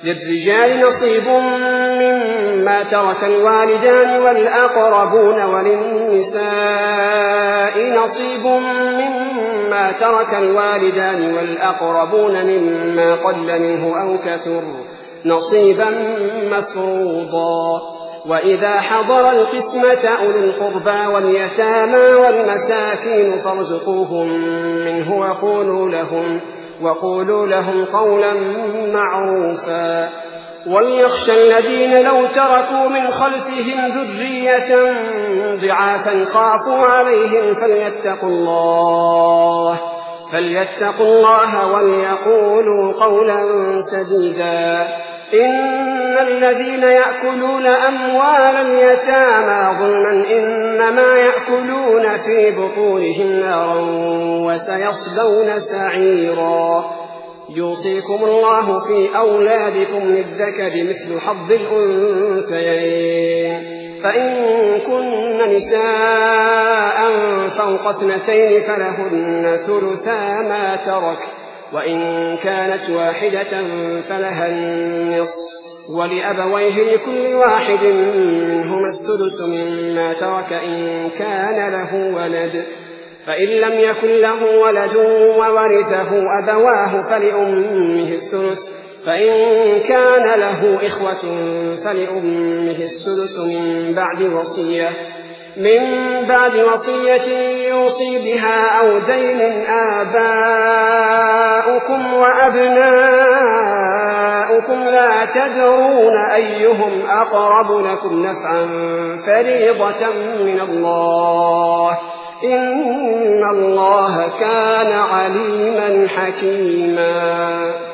للرجال نصيب مما ترك الوالدان والأقربون وللنساء نصيب مما ترك الوالدان والأقربون مما قل منه أو كثر نصيبا مفروضا. وإذا حضر القسمة أولو القربى واليتامى والمساكين فارزقوهم منه وقولوا لهم قولا معروفا. وليخشى الذين لو تركوا من خلفهم ذرية ضعافا خافوا عليهم فليتقوا الله وليقولوا قولا سديدا. إن الذين يأكلون أموال اليتامى ظلما إنما يأكلون في بطونهم نارا وسيصلون سعيرا. يوصيكم الله في أولادكم للذكر مثل حظ الأنثيين فإن كن نساء فوق 2 فلهن ثلثا ما ترك وإن كانت واحدة فلها النصف ولأبويه لكل واحد منهما الثلث مما ترك إن كان له ولد فإن لم يكن له ولد وورثه أبواه فلأمه الثلث فإن كان له إخوة فلأمه الثلث من بعد وصية يوصي بها أو دين. آباؤكم وأبناؤكم لا تدرون أيهم أقرب لكم نفعا فريضة من الله إن الله كان عليما حكيما.